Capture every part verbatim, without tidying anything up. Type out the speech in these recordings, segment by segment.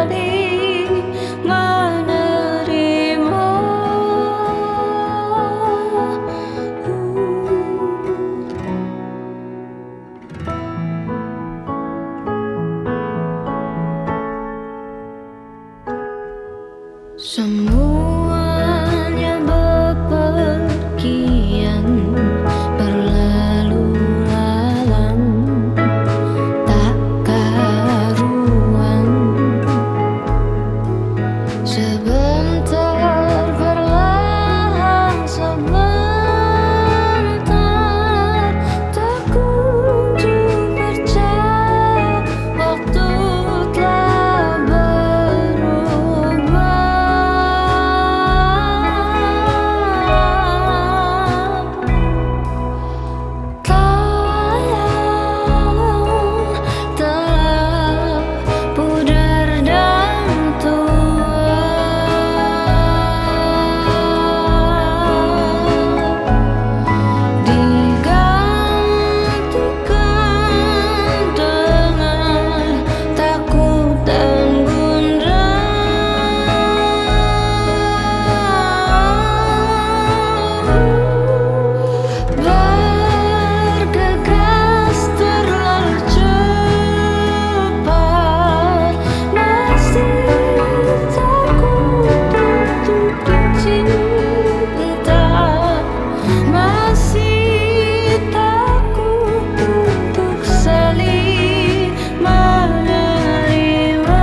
saling menerima. Semuanya bepergian, berlalu lalang, tak karuan. Sebentar perlahan, sebentar tak kunjung percaya. Waktu telah berubah. Telah pudar dan tua, digantikan dengan takut dan bergegas terlalu cepat. Masih takut untuk dicinta, masih takut untuk saling menerima.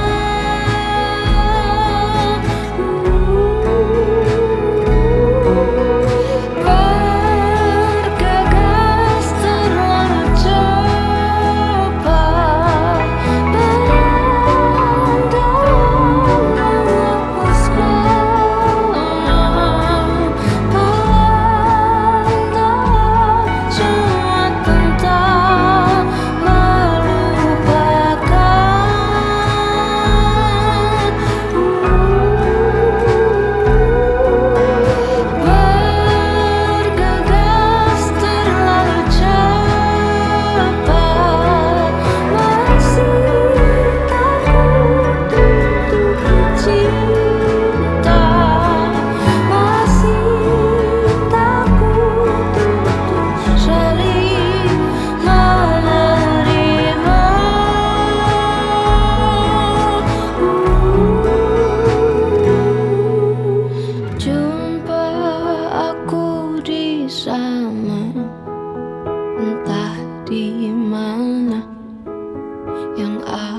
Bergegas terlalu cepat, berandai menghapuskan pelanda semua tentang melupakan. Bergegas terlalu cepat, masih takut untuk dicinta, masih takut untuk saling menerima. Jumpa aku di sana, entah di mana yang